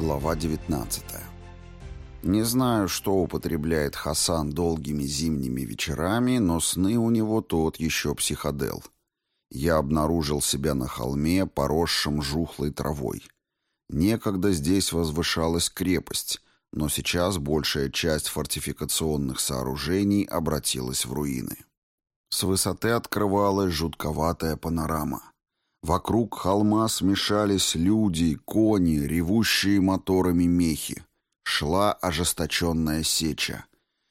Глава 19. Не знаю, что употребляет Хасан долгими зимними вечерами, но сны у него тот еще психодел. Я обнаружил себя на холме, поросшем жухлой травой. Некогда здесь возвышалась крепость, но сейчас большая часть фортификационных сооружений обратилась в руины. С высоты открывалась жутковатая панорама. Вокруг холма смешались люди, кони, ревущие моторами мехи. Шла ожесточенная сеча.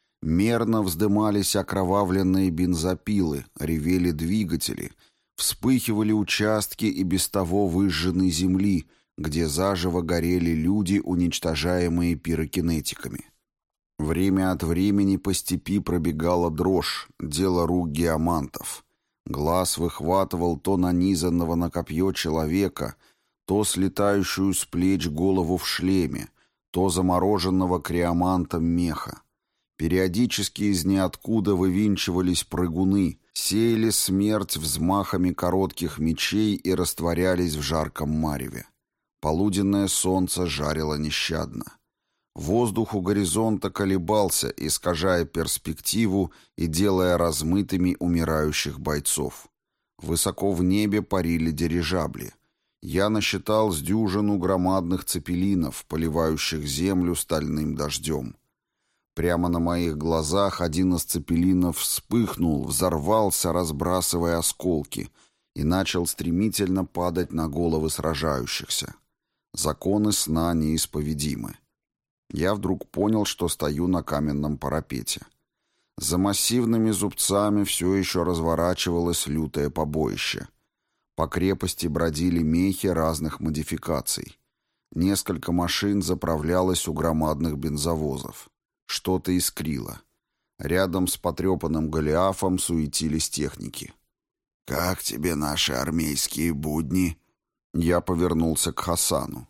Мерно вздымались окровавленные бензопилы, ревели двигатели, вспыхивали участки и без того выжженной земли, где заживо горели люди, уничтожаемые пирокинетиками. Время от времени по степи пробегала дрожь, дело рук геомантов. Глаз выхватывал то нанизанного на копье человека, то слетающую с плеч голову в шлеме, то замороженного криомантом меха. Периодически из ниоткуда вывинчивались прыгуны, сеяли смерть взмахами коротких мечей и растворялись в жарком мареве. Полуденное солнце жарило нещадно. Воздух у горизонта колебался, искажая перспективу и делая размытыми умирающих бойцов. Высоко в небе парили дирижабли. Я насчитал с дюжину громадных цепелинов, поливающих землю стальным дождем. Прямо на моих глазах один из цепелинов вспыхнул, взорвался, разбрасывая осколки, и начал стремительно падать на головы сражающихся. Законы сна неисповедимы. Я вдруг понял, что стою на каменном парапете. За массивными зубцами все еще разворачивалось лютое побоище. По крепости бродили мехи разных модификаций. Несколько машин заправлялось у громадных бензовозов. Что-то искрило. Рядом с потрепанным Голиафом суетились техники. «Как тебе наши армейские будни?» Я повернулся к Хасану.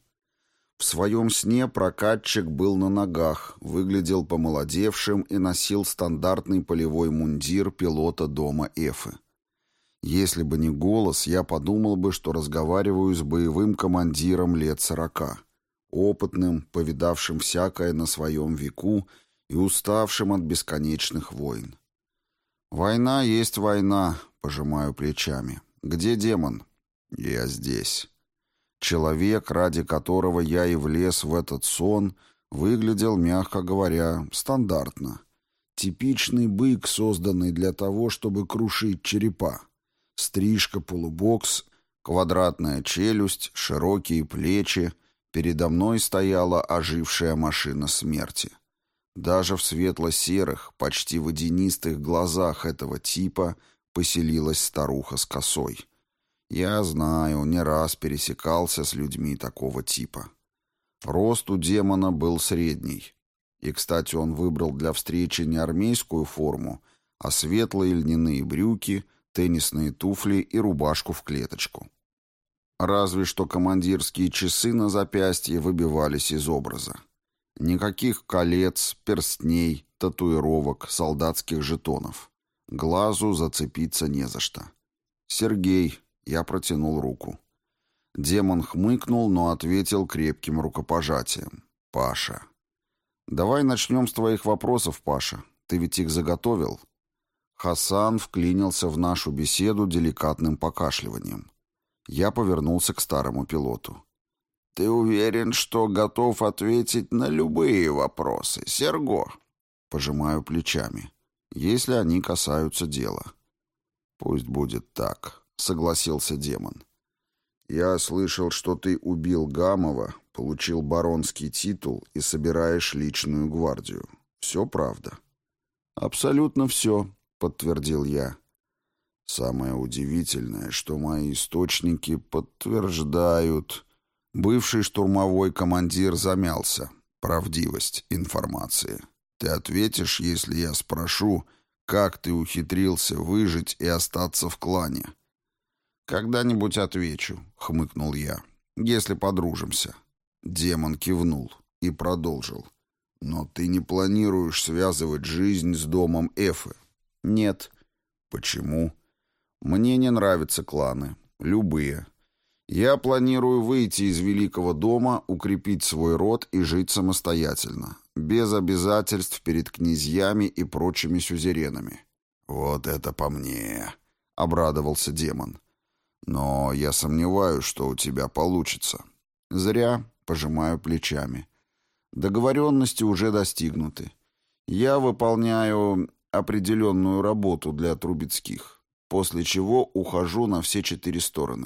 В своем сне прокатчик был на ногах, выглядел помолодевшим и носил стандартный полевой мундир пилота дома Эфы. Если бы не голос, я подумал бы, что разговариваю с боевым командиром лет 40, опытным, повидавшим всякое на своем веку и уставшим от бесконечных войн. «Война есть война», — пожимаю плечами. «Где демон?» «Я здесь». Человек, ради которого я и влез в этот сон, выглядел, мягко говоря, стандартно. Типичный бык, созданный для того, чтобы крушить черепа. Стрижка, полубокс, квадратная челюсть, широкие плечи. Передо мной стояла ожившая машина смерти. Даже в светло-серых, почти водянистых глазах этого типа поселилась старуха с косой. Я знаю, не раз пересекался с людьми такого типа. Рост у демона был средний. И, кстати, он выбрал для встречи не армейскую форму, а светлые льняные брюки, теннисные туфли и рубашку в клеточку. Разве что командирские часы на запястье выбивались из образа. Никаких колец, перстней, татуировок, солдатских жетонов. Глазу зацепиться не за что. «Сергей». Я протянул руку. Демон хмыкнул, но ответил крепким рукопожатием. «Паша». «Давай начнем с твоих вопросов, Паша. Ты ведь их заготовил?» Хасан вклинился в нашу беседу деликатным покашливанием. Я повернулся к старому пилоту. «Ты уверен, что готов ответить на любые вопросы, Серго?» Пожимаю плечами. «Если они касаются дела». «Пусть будет так», — согласился демон. «Я слышал, что ты убил Гамова, получил баронский титул и собираешь личную гвардию. Все правда?» «Абсолютно все», — подтвердил я. «Самое удивительное, что мои источники подтверждают...» Бывший штурмовой командир замялся. «Правдивость информации. Ты ответишь, если я спрошу, как ты ухитрился выжить и остаться в клане?» «Когда-нибудь отвечу», — хмыкнул я, — «если подружимся». Демон кивнул и продолжил. «Но ты не планируешь связывать жизнь с домом Эфы?» «Нет». «Почему?» «Мне не нравятся кланы. Любые. Я планирую выйти из Великого дома, укрепить свой род и жить самостоятельно, без обязательств перед князьями и прочими сюзеренами». «Вот это по мне», — обрадовался демон. «Но я сомневаюсь, что у тебя получится». «Зря», — пожимаю плечами. «Договоренности уже достигнуты. Я выполняю определенную работу для Трубецких, после чего ухожу на все 4 стороны».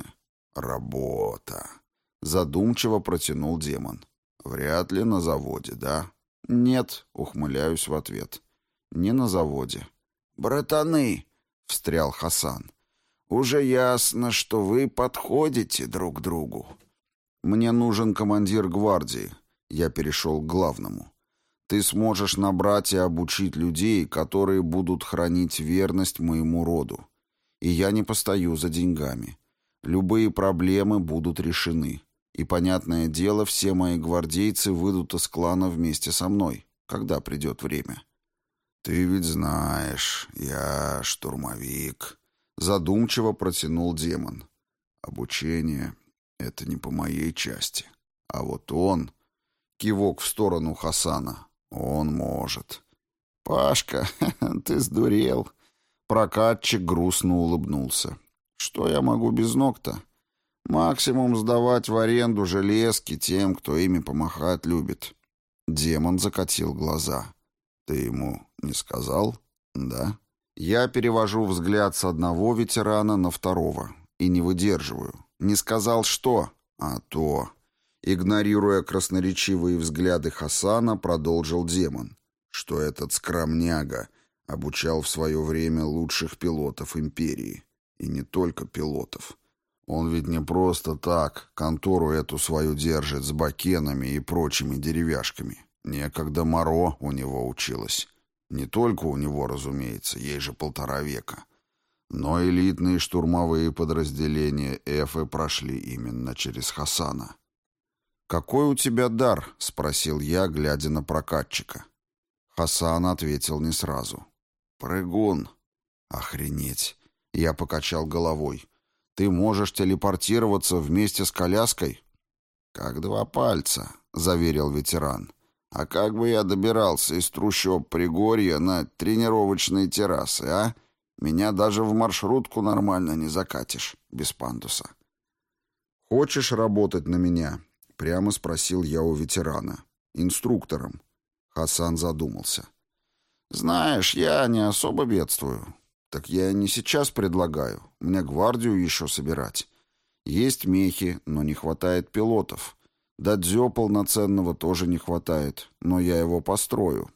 «Работа», — задумчиво протянул демон. «Вряд ли на заводе, да?» «Нет», — ухмыляюсь в ответ. «Не на заводе». «Братаны», — встрял Хасан, — «уже ясно, что вы подходите друг к другу». «Мне нужен командир гвардии». Я перешел к главному. «Ты сможешь набрать и обучить людей, которые будут хранить верность моему роду. И я не постою за деньгами. Любые проблемы будут решены. И, понятное дело, все мои гвардейцы выйдут из клана вместе со мной, когда придет время». «Ты ведь знаешь, я штурмовик», — задумчиво протянул демон. «Обучение — это не по моей части. А вот он...» — кивок в сторону Хасана. «Он может». «Пашка, ты сдурел». Прокатчик грустно улыбнулся. «Что я могу без ног-то? Максимум сдавать в аренду железки тем, кто ими помахать любит». Демон закатил глаза. «Ты ему не сказал, да?» Я перевожу взгляд с одного ветерана на второго и не выдерживаю. «Не сказал что?» «А то...» Игнорируя красноречивые взгляды Хасана, продолжил демон, что этот скромняга обучал в свое время лучших пилотов империи. И не только пилотов. Он ведь не просто так контору эту свою держит с бакенами и прочими деревяшками. Некогда Моро у него училась. Не только у него, разумеется, ей же 1,5 века. Но элитные штурмовые подразделения Эфы прошли именно через Хасана. «Какой у тебя дар?» — спросил я, глядя на прокатчика. Хасан ответил не сразу. «Прыгун». «Охренеть!» — я покачал головой. «Ты можешь телепортироваться вместе с коляской?» «Как 2 пальца», — заверил ветеран. «А как бы я добирался из трущоб Пригорья на тренировочные террасы, а? Меня даже в маршрутку нормально не закатишь, без пандуса». «Хочешь работать на меня?» — прямо спросил я у ветерана. «Инструктором». Хасан задумался. «Знаешь, я не особо бедствую». «Так я не сейчас предлагаю. Мне гвардию еще собирать. Есть мехи, но не хватает пилотов. Дадзё полноценного тоже не хватает, но я его построю».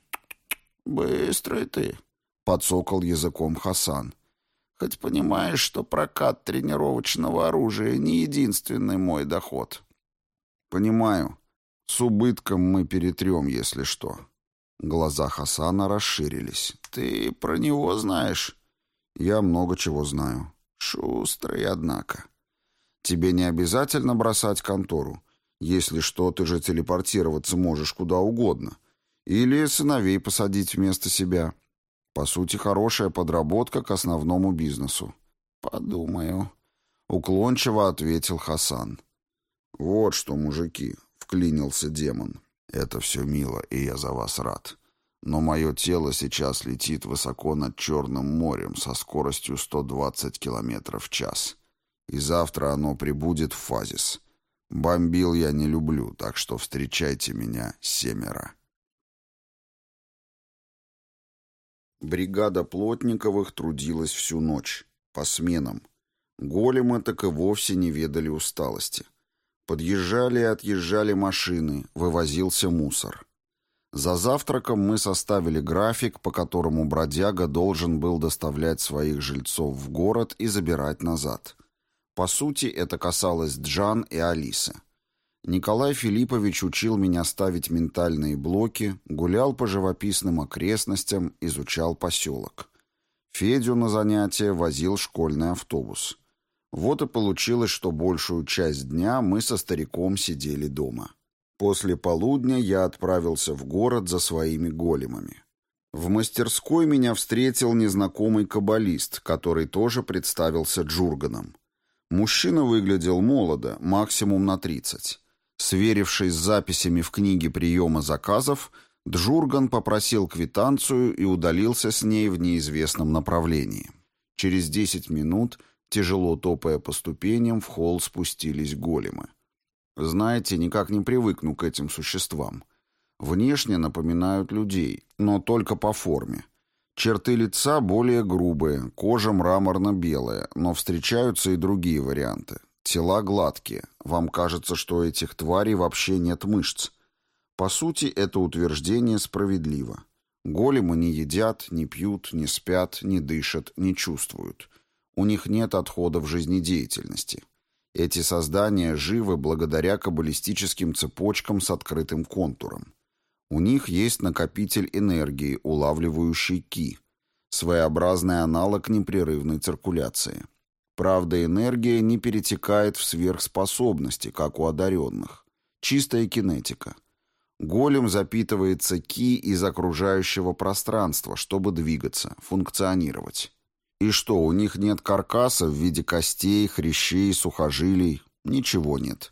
«Быстрый ты», — подсокал языком Хасан. «Хоть понимаешь, что прокат тренировочного оружия не единственный мой доход». «Понимаю. С убытком мы перетрем, если что». Глаза Хасана расширились. «Ты про него знаешь?» «Я много чего знаю». «Шустрый, однако». «Тебе не обязательно бросать контору. Если что, ты же телепортироваться можешь куда угодно. Или сыновей посадить вместо себя. По сути, хорошая подработка к основному бизнесу». «Подумаю», — уклончиво ответил Хасан. «Вот что, мужики», — вклинился демон. «Это все мило, и я за вас рад. Но мое тело сейчас летит высоко над Черным морем со скоростью 120 км в час. И завтра оно прибудет в Фазис. Бомбил я не люблю, так что встречайте меня 7. Бригада Плотниковых трудилась всю ночь, по сменам. Големы так и вовсе не ведали усталости. Подъезжали и отъезжали машины, вывозился мусор. За завтраком мы составили график, по которому бродяга должен был доставлять своих жильцов в город и забирать назад. По сути, это касалось Джан и Алисы. Николай Филиппович учил меня ставить ментальные блоки, гулял по живописным окрестностям, изучал поселок. Федю на занятия возил школьный автобус. Вот и получилось, что большую часть дня мы со стариком сидели дома. После полудня я отправился в город за своими големами. В мастерской меня встретил незнакомый каббалист, который тоже представился Джурганом. Мужчина выглядел молодо, максимум на 30. Сверившись с записями в книге приема заказов, Джурган попросил квитанцию и удалился с ней в неизвестном направлении. Через 10 минут, тяжело топая по ступеням, в холл спустились големы. Знаете, никак не привыкну к этим существам. Внешне напоминают людей, но только по форме. Черты лица более грубые, кожа мраморно-белая, но встречаются и другие варианты. Тела гладкие. Вам кажется, что у этих тварей вообще нет мышц. По сути, это утверждение справедливо. Големы не едят, не пьют, не спят, не дышат, не чувствуют. У них нет отходов жизнедеятельности. Эти создания живы благодаря каббалистическим цепочкам с открытым контуром. У них есть накопитель энергии, улавливающий ки, своеобразный аналог непрерывной циркуляции. Правда, энергия не перетекает в сверхспособности, как у одаренных. Чистая кинетика. Голем запитывается ки из окружающего пространства, чтобы двигаться, функционировать. И что, у них нет каркаса в виде костей, хрящей, сухожилий? Ничего нет.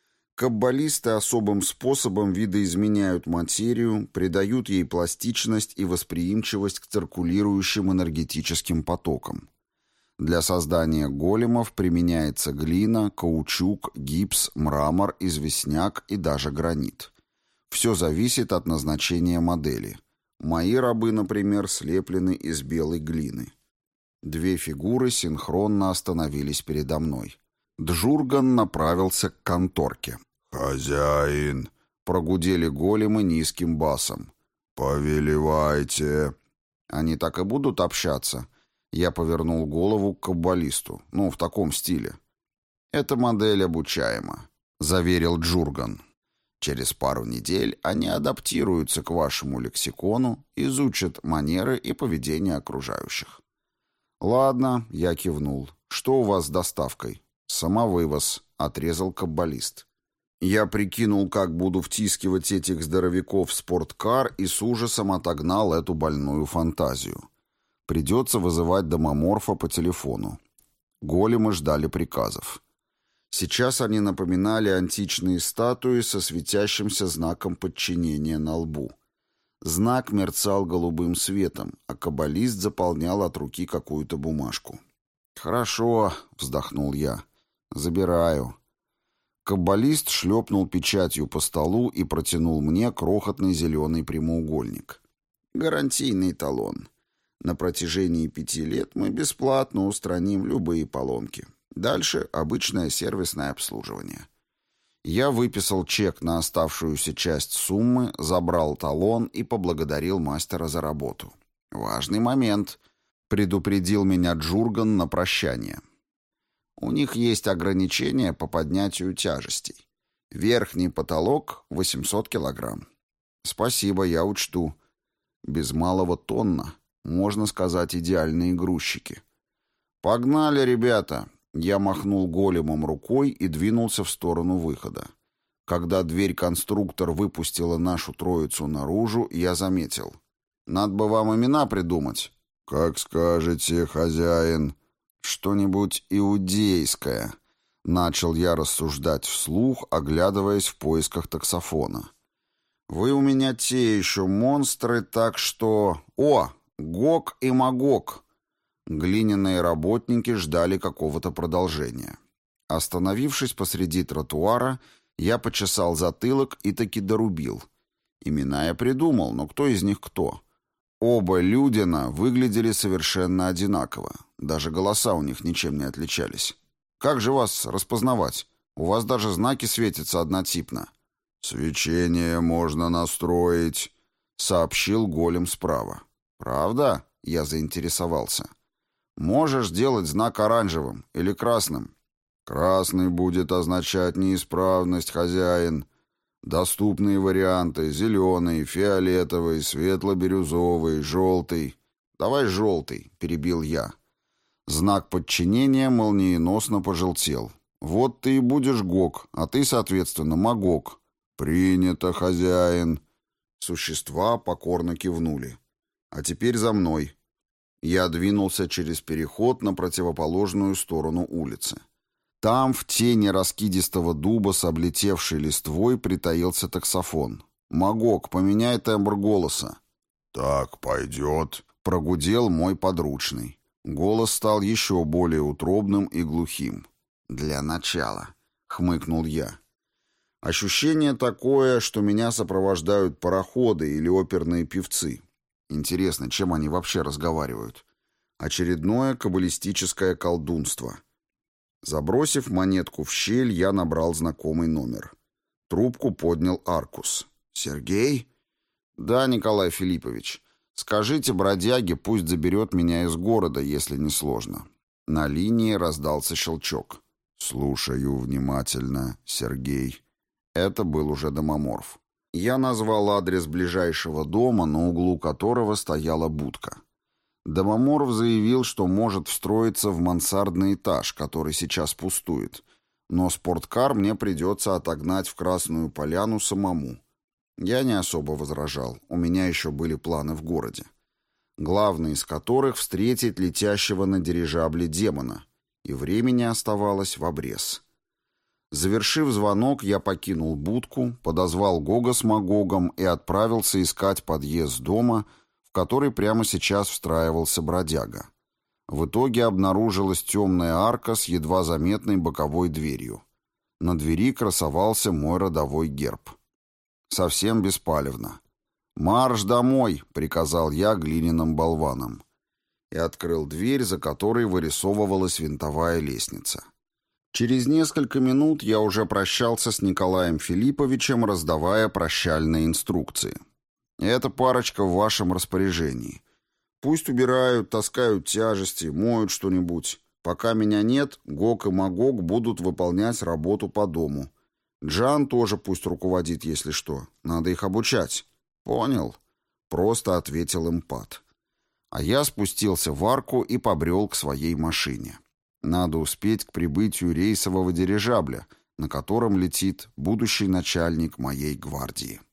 Каббалисты особым способом видоизменяют материю, придают ей пластичность и восприимчивость к циркулирующим энергетическим потокам. Для создания големов применяется глина, каучук, гипс, мрамор, известняк и даже гранит. Все зависит от назначения модели. Мои рабы, например, слеплены из белой глины. Две фигуры синхронно остановились передо мной. Джурган направился к конторке. «Хозяин!» — прогудели големы низким басом. «Повелевайте!» «Они так и будут общаться?» Я повернул голову к каббалисту. В таком стиле. «Эта модель обучаема», — заверил Джурган. «Через пару недель они адаптируются к вашему лексикону, изучат манеры и поведение окружающих». «Ладно», — я кивнул. «Что у вас с доставкой?» «Самовывоз», — отрезал каббалист. Я прикинул, как буду втискивать этих здоровяков в спорткар и с ужасом отогнал эту больную фантазию. Придется вызывать домоморфа по телефону. Големы ждали приказов. Сейчас они напоминали античные статуи со светящимся знаком подчинения на лбу. Знак мерцал голубым светом, а каббалист заполнял от руки какую-то бумажку. «Хорошо», — вздохнул я. «Забираю». Каббалист шлепнул печатью по столу и протянул мне крохотный зеленый прямоугольник. «Гарантийный талон. На протяжении 5 лет мы бесплатно устраним любые поломки. Дальше обычное сервисное обслуживание». Я выписал чек на оставшуюся часть суммы, забрал талон и поблагодарил мастера за работу. «Важный момент», — предупредил меня Джурган на прощание. «У них есть ограничения по поднятию тяжестей. Верхний потолок — 800 килограмм». «Спасибо, я учту. Без малого тонна. Можно сказать, идеальные грузчики». «Погнали, ребята!» Я махнул големом рукой и двинулся в сторону выхода. Когда дверь-конструктор выпустила нашу троицу наружу, я заметил. «Надо бы вам имена придумать». «Как скажете, хозяин». «Что-нибудь иудейское», — начал я рассуждать вслух, оглядываясь в поисках таксофона. «Вы у меня те еще монстры, так что...» «О, Гог и Магог!» Глиняные работники ждали какого-то продолжения. Остановившись посреди тротуара, я почесал затылок и таки дорубил. Имена я придумал, но кто из них кто? Оба Людина выглядели совершенно одинаково. Даже голоса у них ничем не отличались. Как же вас распознавать? У вас даже знаки светятся однотипно. «Свечение можно настроить», — сообщил голем справа. «Правда?» — я заинтересовался. «Можешь делать знак оранжевым или красным?» «Красный будет означать неисправность, хозяин. Доступные варианты — зеленый, фиолетовый, светло-бирюзовый, желтый». «Давай желтый», — перебил я. Знак подчинения молниеносно пожелтел. «Вот ты и будешь Гог, а ты, соответственно, Магог». «Принято, хозяин». Существа покорно кивнули. «А теперь за мной». Я двинулся через переход на противоположную сторону улицы. Там, в тени раскидистого дуба с облетевшей листвой, притаился таксофон. «Магок, поменяй тембр голоса». «Так пойдет», — прогудел мой подручный. Голос стал еще более утробным и глухим. «Для начала», — хмыкнул я. Ощущение такое, что меня сопровождают пароходы или оперные певцы. Интересно, чем они вообще разговаривают? Очередное каббалистическое колдунство. Забросив монетку в щель, я набрал знакомый номер. Трубку поднял Аркус. «Сергей?» «Да, Николай Филиппович. Скажите бродяге, пусть заберет меня из города, если не сложно». На линии раздался щелчок. «Слушаю внимательно, Сергей». Это был уже домоморф. Я назвал адрес ближайшего дома, на углу которого стояла будка. Домоморф заявил, что может встроиться в мансардный этаж, который сейчас пустует, но спорткар мне придется отогнать в Красную Поляну самому. Я не особо возражал, у меня еще были планы в городе. Главный из которых — встретить летящего на дирижабле демона, и времени оставалось в обрез. Завершив звонок, я покинул будку, подозвал Гога с Магогом и отправился искать подъезд дома, в который прямо сейчас встраивался бродяга. В итоге обнаружилась темная арка с едва заметной боковой дверью. На двери красовался мой родовой герб. Совсем беспалевно. «Марш домой!» — приказал я глиняным болванам. И открыл дверь, за которой вырисовывалась винтовая лестница. Через несколько минут я уже прощался с Николаем Филипповичем, раздавая прощальные инструкции. «Эта парочка в вашем распоряжении. Пусть убирают, таскают тяжести, моют что-нибудь. Пока меня нет, Гог и Магог будут выполнять работу по дому. Джан тоже пусть руководит, если что. Надо их обучать». «Понял», — просто ответил импат. А я спустился в арку и побрел к своей машине. Надо успеть к прибытию рейсового дирижабля, на котором летит будущий начальник моей гвардии.